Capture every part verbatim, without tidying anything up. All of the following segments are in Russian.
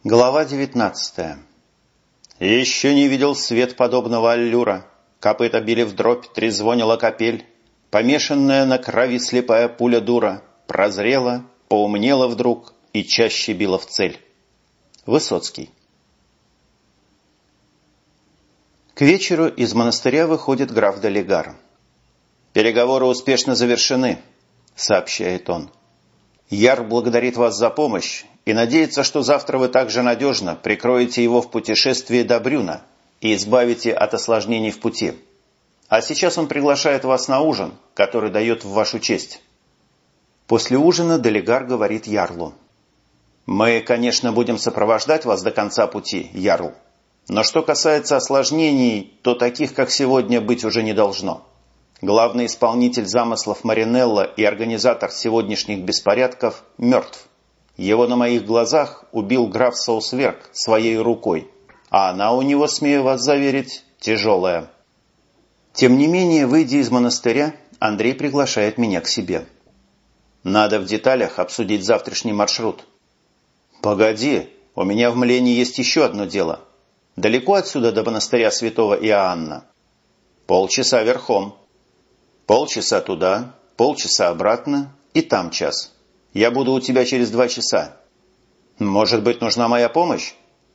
Глава девятнадцатая. Еще не видел свет подобного аллюра. Копыта били вдробь, трезвонила капель. Помешанная на крови слепая пуля дура прозрела, поумнела вдруг и чаще била в цель. Высоцкий. К вечеру из монастыря выходит граф де Легар. «Переговоры успешно завершены», — сообщает он. «Яр благодарит вас за помощь и надеется, что завтра вы также надежно прикроете его в путешествии до Брюна и избавите от осложнений в пути. А сейчас он приглашает вас на ужин, который дает в вашу честь». После ужина де Легар говорит ярлу: «Мы, конечно, будем сопровождать вас до конца пути, ярл. Но что касается осложнений, то таких, как сегодня, быть уже не должно. Главный исполнитель замыслов Маринелла и организатор сегодняшних беспорядков мертв. Его на моих глазах убил граф Саусверг своей рукой, а она у него, смею вас заверить, тяжелая». Тем не менее, выйдя из монастыря, Андрей приглашает меня к себе. «Надо в деталях обсудить завтрашний маршрут». «Погоди, у меня в Млене есть еще одно дело. Далеко отсюда до монастыря святого Иоанна?» «Полчаса верхом». «Полчаса туда, полчаса обратно и там час. Я буду у тебя через два часа. Может быть, нужна моя помощь?»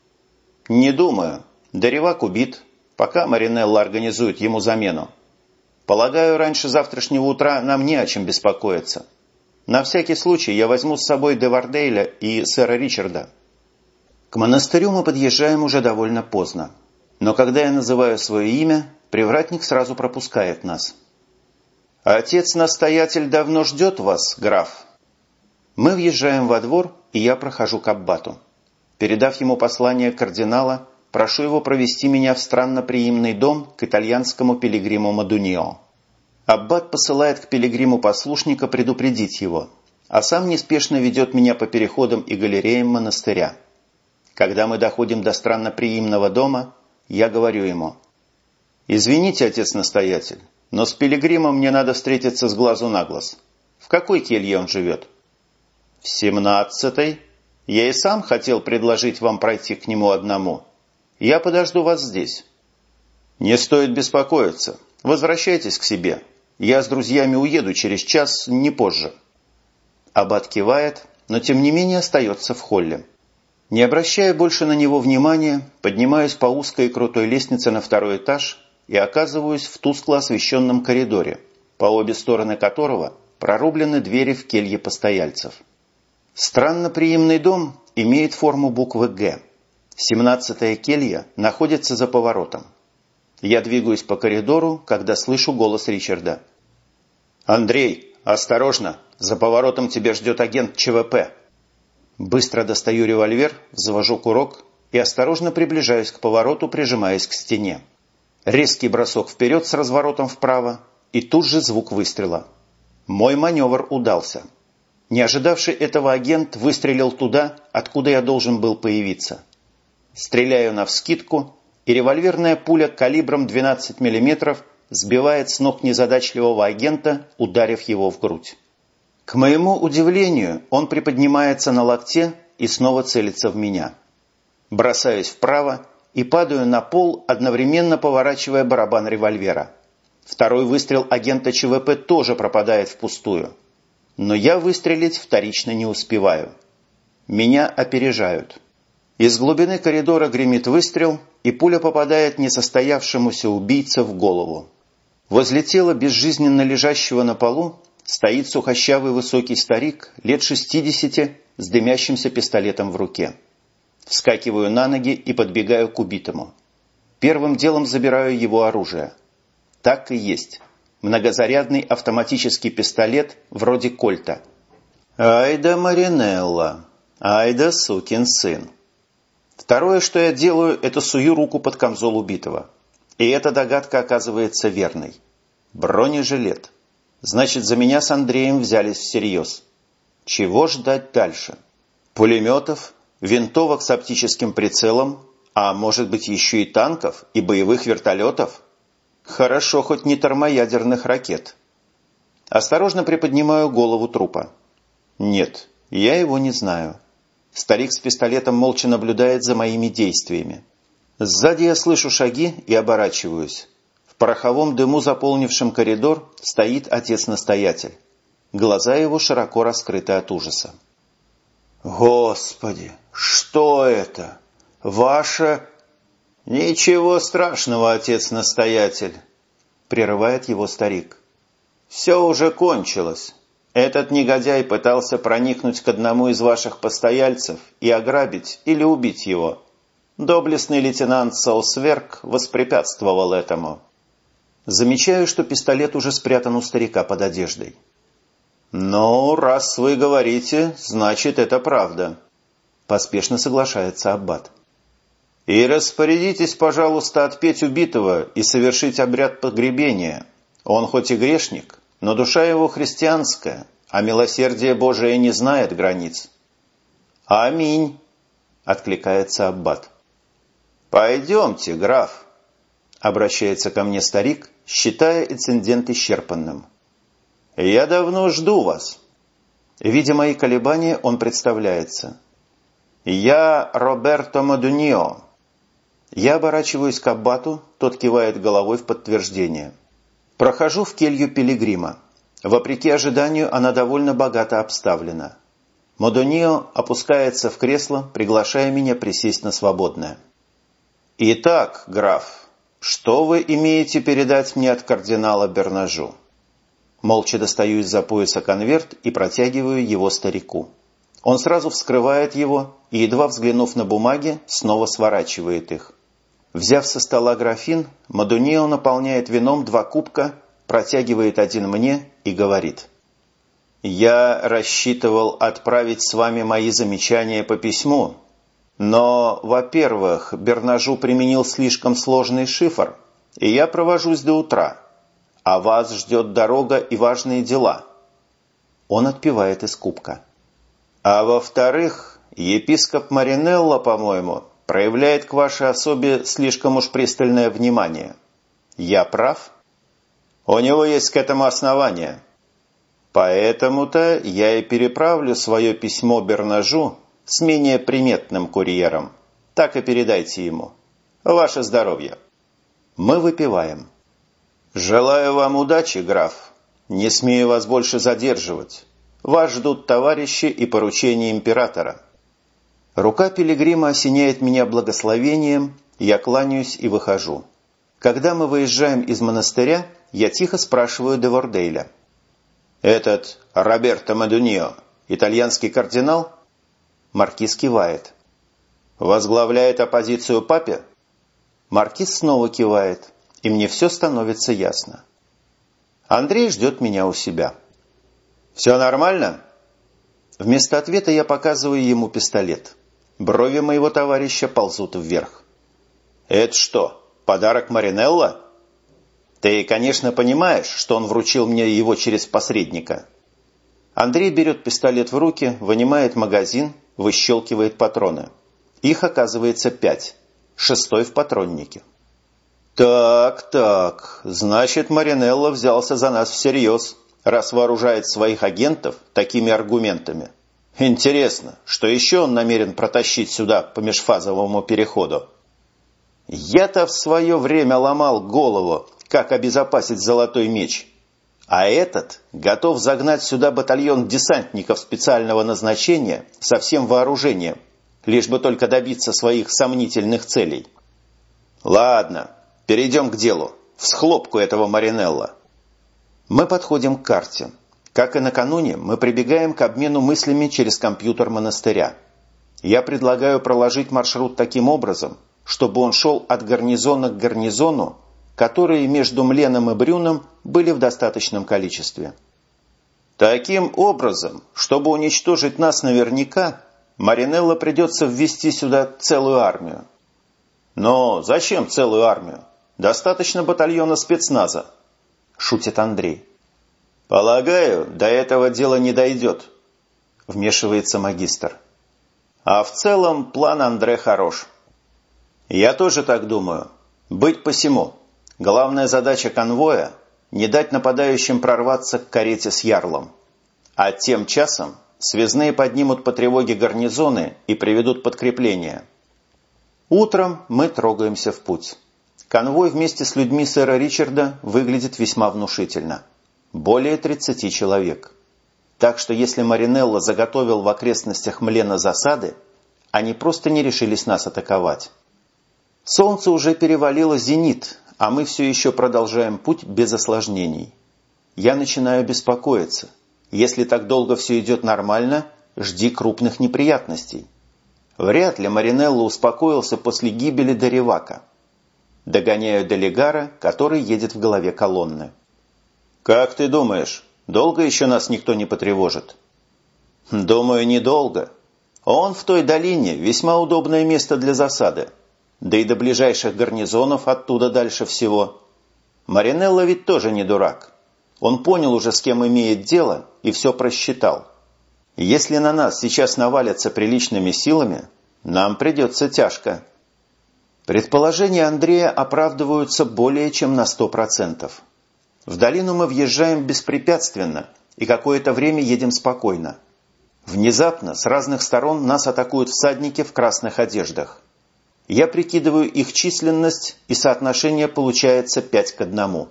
«Не думаю. Деревак убит, пока Маринелла организует ему замену. Полагаю, раньше завтрашнего утра нам не о чем беспокоиться. На всякий случай я возьму с собой Девардейля и сэра Ричарда». К монастырю мы подъезжаем уже довольно поздно. Но когда я называю свое имя, привратник сразу пропускает нас. «Отец-настоятель давно ждет вас, граф». Мы въезжаем во двор, и я прохожу к аббату. Передав ему послание кардинала, прошу его провести меня в странноприимный дом к итальянскому пилигриму Мадунио. Аббат посылает к пилигриму послушника предупредить его, а сам неспешно ведет меня по переходам и галереям монастыря. Когда мы доходим до странноприимного дома, я говорю ему: «Извините, отец-настоятель, но с пилигримом мне надо встретиться с глазу на глаз. В какой келье он живет?» «В семнадцатой. Я и сам хотел предложить вам пройти к нему одному. Я подожду вас здесь». «Не стоит беспокоиться. Возвращайтесь к себе. Я с друзьями уеду через час, не позже». Аббат кивает, но тем не менее остается в холле. Не обращая больше на него внимания, поднимаюсь по узкой и крутой лестнице на второй этаж и оказываюсь в тускло освещенном коридоре, по обе стороны которого прорублены двери в келье постояльцев. Странноприимный дом имеет форму буквы «Г». Семнадцатая келья находится за поворотом. Я двигаюсь по коридору, когда слышу голос Ричарда. «Андрей, осторожно! За поворотом тебя ждет агент ЧВП!» Быстро достаю револьвер, взвожу курок и осторожно приближаюсь к повороту, прижимаясь к стене. Резкий бросок вперед с разворотом вправо, и тут же звук выстрела. Мой маневр удался. Не ожидавший этого агент выстрелил туда, откуда я должен был появиться. Стреляю навскидку, и револьверная пуля калибром двенадцать миллиметров сбивает с ног незадачливого агента, ударив его в грудь. К моему удивлению, он приподнимается на локте и снова целится в меня. Бросаюсь вправо и падаю на пол, одновременно поворачивая барабан револьвера. Второй выстрел агента ЧВП тоже пропадает впустую. Но я выстрелить вторично не успеваю. Меня опережают. Из глубины коридора гремит выстрел, и пуля попадает несостоявшемуся убийце в голову. Возле тела безжизненно лежащего на полу стоит сухощавый высокий старик лет шестидесяти с дымящимся пистолетом в руке. Вскакиваю на ноги и подбегаю к убитому. Первым делом забираю его оружие. Так и есть. Многозарядный автоматический пистолет вроде кольта. Ай да Маринелла! Ай да сукин сын! Второе, что я делаю, это сую руку под камзол убитого. И эта догадка оказывается верной. Бронежилет. Значит, за меня с Андреем взялись всерьез. Чего ждать дальше? Пулеметов, винтовок с оптическим прицелом, а может быть еще и танков и боевых вертолетов? Хорошо, хоть не термоядерных ракет. Осторожно приподнимаю голову трупа. Нет, я его не знаю. Старик с пистолетом молча наблюдает за моими действиями. Сзади я слышу шаги и оборачиваюсь. В пороховом дыму, заполнившем коридор, стоит отец-настоятель. Глаза его широко раскрыты от ужаса. «Господи, что это? Ваша...» «Ничего страшного, отец-настоятель», — прерывает его старик. «Все уже кончилось. Этот негодяй пытался проникнуть к одному из ваших постояльцев и ограбить или убить его. Доблестный лейтенант Саусверк воспрепятствовал этому». Замечаю, что пистолет уже спрятан у старика под одеждой. «Ну, раз вы говорите, значит, это правда», – поспешно соглашается аббат. «И распорядитесь, пожалуйста, отпеть убитого и совершить обряд погребения. Он хоть и грешник, но душа его христианская, а милосердие Божие не знает границ». «Аминь», – откликается аббат. «Пойдемте, граф», – обращается ко мне старик, считая инцидент исчерпанным. «Я давно жду вас». Видя мои колебания, он представляется. «Я Роберто Модунио». Я оборачиваюсь к аббату, тот кивает головой в подтверждение. Прохожу в келью пилигрима. Вопреки ожиданию, она довольно богато обставлена. Модунио опускается в кресло, приглашая меня присесть на свободное. «Итак, граф, что вы имеете передать мне от кардинала Бернажу?» Молча достаю из-за пояса конверт и протягиваю его старику. Он сразу вскрывает его и, едва взглянув на бумаги, снова сворачивает их. Взяв со стола графин, Модунио наполняет вином два кубка, протягивает один мне и говорит. «Я рассчитывал отправить с вами мои замечания по письму, но, во-первых, Бернажу применил слишком сложный шифр, и я провожусь до утра. А вас ждет дорога и важные дела». Он отпивает из кубка. «А во-вторых, епископ Маринелло, по-моему, проявляет к вашей особе слишком уж пристальное внимание. Я прав?» «У него есть к этому основания. Поэтому-то я и переправлю свое письмо Бернажу с менее приметным курьером. Так и передайте ему. Ваше здоровье». Мы выпиваем. «Желаю вам удачи, граф. Не смею вас больше задерживать. Вас ждут товарищи и поручения императора». Рука пилигрима осеняет меня благословением, я кланяюсь и выхожу. Когда мы выезжаем из монастыря, я тихо спрашиваю де Вордейля. «Этот Роберто Модунио, итальянский кардинал?» Маркиз кивает. «Возглавляет оппозицию папе?» Маркиз снова кивает. И мне все становится ясно. Андрей ждет меня у себя. «Все нормально?» Вместо ответа я показываю ему пистолет. Брови моего товарища ползут вверх. «Это что, подарок Маринелло? Ты, конечно, понимаешь, что он вручил мне его через посредника». Андрей берет пистолет в руки, вынимает магазин, выщелкивает патроны. Их оказывается пять. Шестой в патроннике. «Так, так, значит, Маринелло взялся за нас всерьез, раз вооружает своих агентов такими аргументами. Интересно, что еще он намерен протащить сюда по межфазовому переходу?» «Я-то в свое время ломал голову, как обезопасить золотой меч. А этот готов загнать сюда батальон десантников специального назначения со всем вооружением, лишь бы только добиться своих сомнительных целей. Ладно, перейдем к делу. В схлопку этого Маринелло». Мы подходим к карте. Как и накануне, мы прибегаем к обмену мыслями через компьютер монастыря. Я предлагаю проложить маршрут таким образом, чтобы он шел от гарнизона к гарнизону, которые между Мленом и Брюном были в достаточном количестве. Таким образом, чтобы уничтожить нас наверняка, Маринелло придется ввести сюда целую армию. Но зачем целую армию? Достаточно батальона спецназа, шутит Андрей. Полагаю, до этого дела не дойдет, вмешивается магистр. А в целом план Андре хорош. Я тоже так думаю. Быть посему. Главная задача конвоя – не дать нападающим прорваться к карете с ярлом. А тем часом Связные поднимут по тревоге гарнизоны и приведут подкрепление. Утром мы трогаемся в путь. Конвой вместе с людьми сэра Ричарда выглядит весьма внушительно. Более тридцати человек. Так что если Маринелло заготовил в окрестностях Млена засады, они просто не решились нас атаковать. Солнце уже перевалило зенит, а мы все еще продолжаем путь без осложнений. Я начинаю беспокоиться. Если так долго все идет нормально, жди крупных неприятностей. Вряд ли Маринелло успокоился после гибели Даривака. Догоняю Делегара, который едет в голове колонны. «Как ты думаешь, долго еще нас никто не потревожит?» «Думаю, недолго. Он в той долине весьма удобное место для засады. Да и до ближайших гарнизонов оттуда дальше всего. Маринелло ведь тоже не дурак. Он понял уже, с кем имеет дело, и все просчитал. Если на нас сейчас навалятся приличными силами, нам придется тяжко». Предположения Андрея оправдываются более чем на сто процентов. В долину мы въезжаем беспрепятственно и какое-то время едем спокойно. Внезапно с разных сторон нас атакуют всадники в красных одеждах. Я прикидываю их численность, и соотношение получается пять к одному.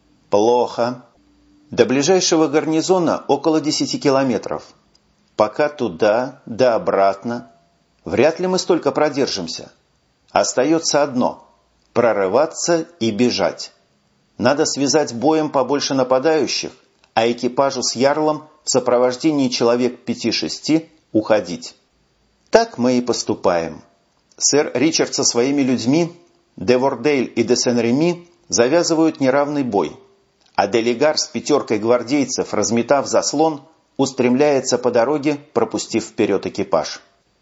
Плохо. До ближайшего гарнизона около десяти километров. Пока туда, да обратно. Вряд ли мы столько продержимся. Остается одно – прорываться и бежать. Надо связать боем побольше нападающих, а экипажу с ярлом в сопровождении человек пяти-шести уходить. Так мы и поступаем. Сэр Ричард со своими людьми, де Вордейль и де Сен-Реми, завязывают неравный бой, а Делегар с пятеркой гвардейцев, разметав заслон, устремляется по дороге, пропустив вперед экипаж.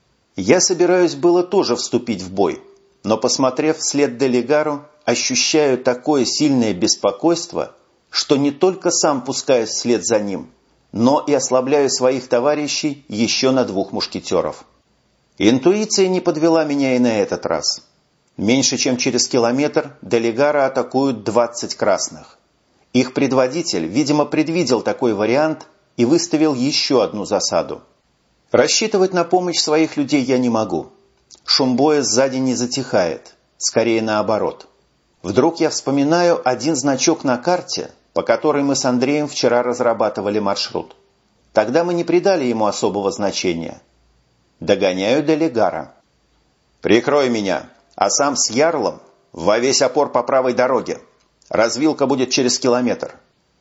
Я собираюсь было тоже вступить в бой, но, посмотрев вслед Делегару, ощущаю такое сильное беспокойство, что не только сам пускаюсь вслед за ним, но и ослабляю своих товарищей еще на двух мушкетеров. Интуиция не подвела меня и на этот раз. Меньше чем через километр Делегара атакуют двадцать красных. Их предводитель, видимо, предвидел такой вариант и выставил еще одну засаду. Рассчитывать на помощь своих людей я не могу. Шум боя сзади не затихает, скорее наоборот. Вдруг я вспоминаю один значок на карте, по которой мы с Андреем вчера разрабатывали маршрут. Тогда мы не придали ему особого значения. Догоняю Делегара. «Прикрой меня, а сам с ярлом во весь опор по правой дороге. Развилка будет через километр».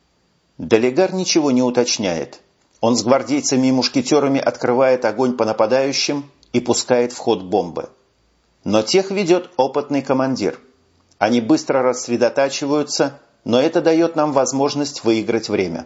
Делегар ничего не уточняет. Он с гвардейцами и мушкетерами открывает огонь по нападающим и пускает в ход бомбы. Но тех ведет опытный командир. Они быстро рассредотачиваются, но это дает нам возможность выиграть время.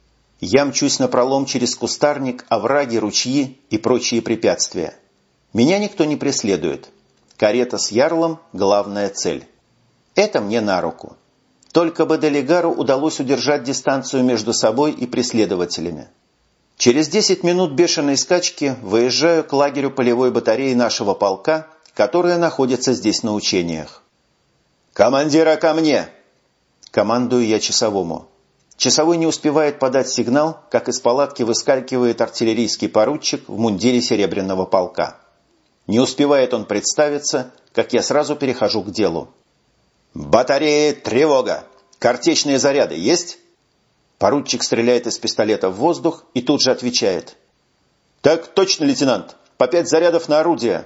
Я мчусь напролом через кустарник, овраги, ручьи и прочие препятствия. Меня никто не преследует. Карета с ярлом – главная цель. Это мне на руку. Только бы Делегару удалось удержать дистанцию между собой и преследователями. Через десять минут бешеной скачки выезжаю к лагерю полевой батареи нашего полка, которая находится здесь на учениях. «Командира ко мне!» Командую я часовому. Часовой не успевает подать сигнал, как из палатки выскакивает артиллерийский поручик в мундире серебряного полка. Не успевает он представиться, как я сразу перехожу к делу. «Батареи, тревога! Картечные заряды есть?» Поручик стреляет из пистолета в воздух и тут же отвечает. «Так точно, лейтенант! По пять зарядов на орудие!»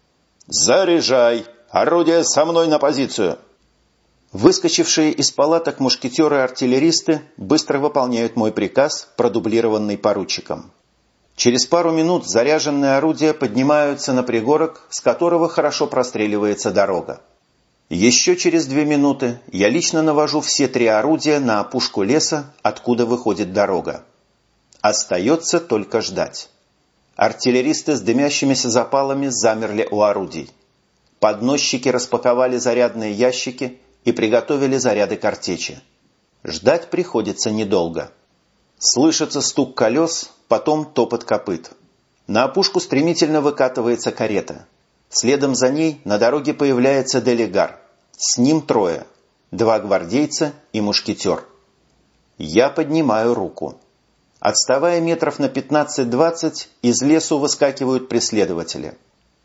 «Заряжай! Орудие со мной на позицию!» Выскочившие из палаток мушкетеры и артиллеристы быстро выполняют мой приказ, продублированный поручиком. Через пару минут заряженные орудия поднимаются на пригорок, с которого хорошо простреливается дорога. Еще через две минуты я лично навожу все три орудия на опушку леса, откуда выходит дорога. Остается только ждать. Артиллеристы с дымящимися запалами замерли у орудий. Подносчики распаковали зарядные ящики и приготовили заряды картечи. Ждать приходится недолго. Слышится стук колес, потом топот копыт. На опушку стремительно выкатывается карета. Следом за ней на дороге появляется Делегар. С ним трое. Два гвардейца и мушкетер. Я поднимаю руку. Отставая метров на пятнадцать-двадцать, из лесу выскакивают преследователи.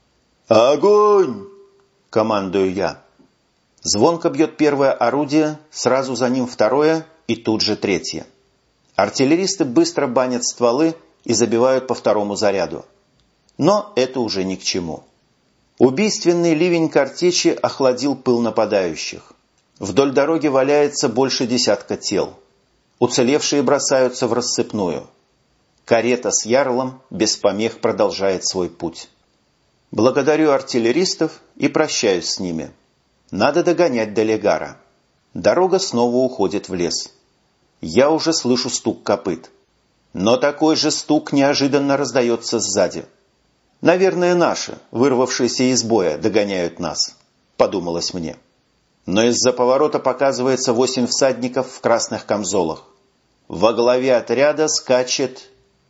«Огонь!» – командую я. Звонко бьет первое орудие, сразу за ним второе и тут же третье. Артиллеристы быстро банят стволы и забивают по второму заряду. Но это уже ни к чему. Убийственный ливень картечи охладил пыл нападающих. Вдоль дороги валяется больше десятка тел. Уцелевшие бросаются в рассыпную. Карета с ярлом без помех продолжает свой путь. Благодарю артиллеристов и прощаюсь с ними. Надо догонять Делегара. Дорога снова уходит в лес. Я уже слышу стук копыт. Но такой же стук неожиданно раздается сзади. Наверное, наши, вырвавшиеся из боя, догоняют нас, подумалось мне. Но из-за поворота показывается восемь всадников в красных камзолах. Во главе отряда скачет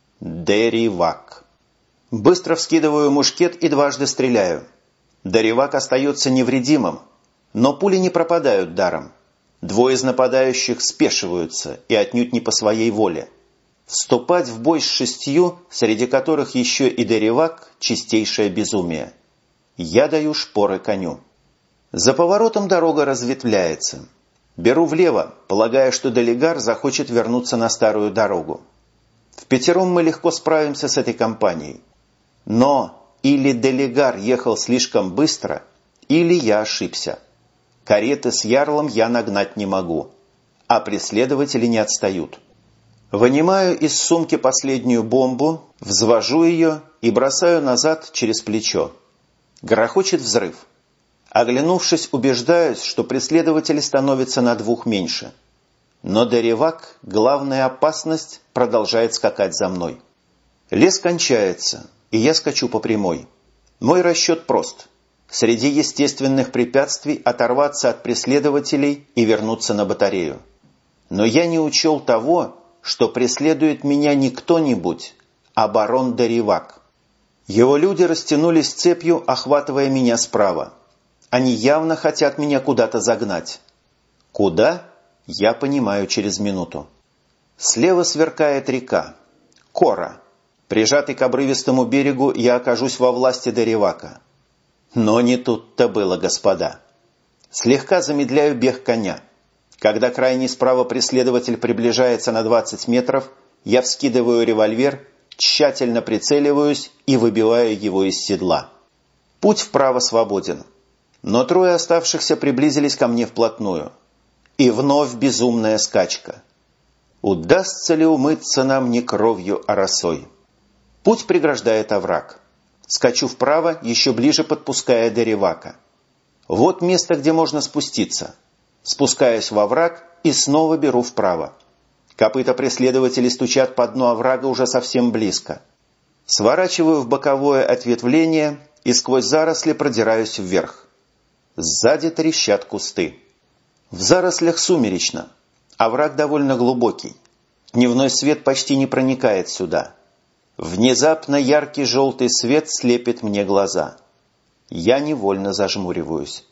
Деривак. Быстро вскидываю мушкет и дважды стреляю. Деривак остается невредимым, но пули не пропадают даром. Двое из нападающих спешиваются и отнюдь не по своей воле. Вступать в бой с шестью, среди которых еще и Деривак, чистейшее безумие. Я даю шпоры коню. За поворотом дорога разветвляется. Беру влево, полагая, что Делегар захочет вернуться на старую дорогу. Впятером мы легко справимся с этой компанией. Но или Делегар ехал слишком быстро, или я ошибся. Кареты с ярлом я нагнать не могу, а преследователи не отстают. Вынимаю из сумки последнюю бомбу, взвожу ее и бросаю назад через плечо. Грохочет взрыв. Оглянувшись, убеждаюсь, что преследователи становятся на двух меньше. Но Деривак, главная опасность, продолжает скакать за мной. Лес кончается, и я скачу по прямой. Мой расчет прост. Среди естественных препятствий оторваться от преследователей и вернуться на батарею. Но я не учел того, что преследует меня не кто-нибудь, а барон Деривак. Его люди растянулись цепью, охватывая меня справа. Они явно хотят меня куда-то загнать. Куда? Я понимаю через минуту. Слева сверкает река. Кора. Прижатый к обрывистому берегу, я окажусь во власти Деривака. Но не тут-то было, господа. Слегка замедляю бег коня. Когда крайний справа преследователь приближается на двадцать метров, я вскидываю револьвер, тщательно прицеливаюсь и выбиваю его из седла. Путь вправо свободен. Но трое оставшихся приблизились ко мне вплотную. И вновь безумная скачка. Удастся ли умыться нам не кровью, а росой? Путь преграждает овраг. Скачу вправо, еще ближе подпуская Деривака. Вот место, где можно спуститься. Спускаюсь во овраг и снова беру вправо. Копыта преследователей стучат по дну оврага уже совсем близко. Сворачиваю в боковое ответвление и сквозь заросли продираюсь вверх. Сзади трещат кусты. В зарослях сумеречно. Овраг довольно глубокий. Дневной свет почти не проникает сюда. Внезапно яркий желтый свет слепит мне глаза. Я невольно зажмуриваюсь.